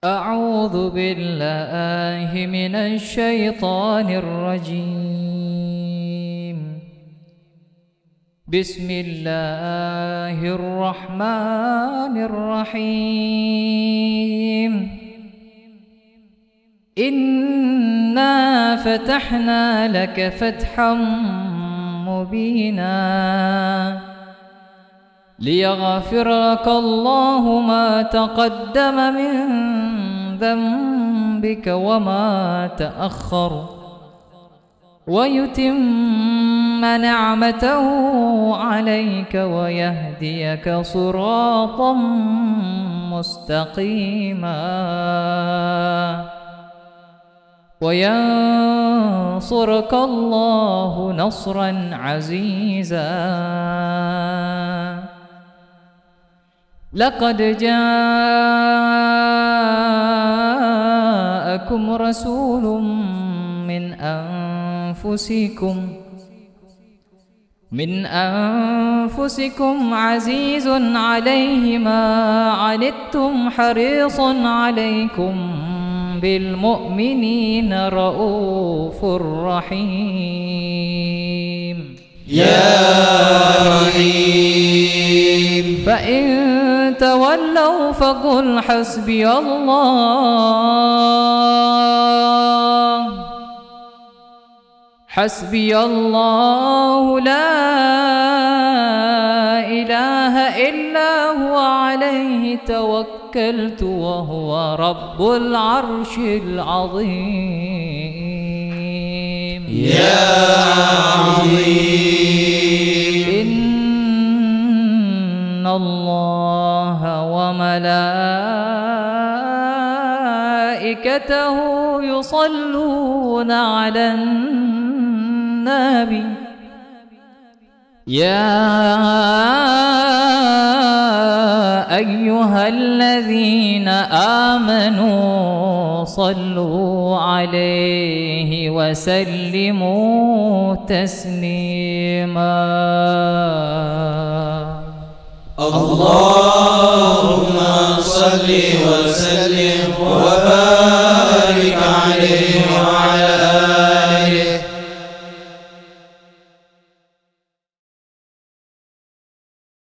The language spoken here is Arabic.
أعوذ بالله من الشيطان الرجيم. بسم الله الرحمن الرحيم. إنا فتحنا لك فتحا مبينا ليغفر لك الله ما تقدم من ذنبك وما تأخر ويتم نعمته عليك ويهديك صراطا مستقيما وينصرك الله نصرا عزيزا. لقد جاءكم رسول من أنفسكم عزيز عليه ما عنتم حريص عليكم بالمؤمنين رؤوف رحيم. يا رحيم. فإن تولوا فقل حسبي الله لا إله إلا هو عليه توكلت وهو رب العرش العظيم. يا عظيم. إن الله وملائكته يصلون على النبي يا أيها الذين آمنوا صلوا عليه وسلموا تسليما. اللهم صل وسلم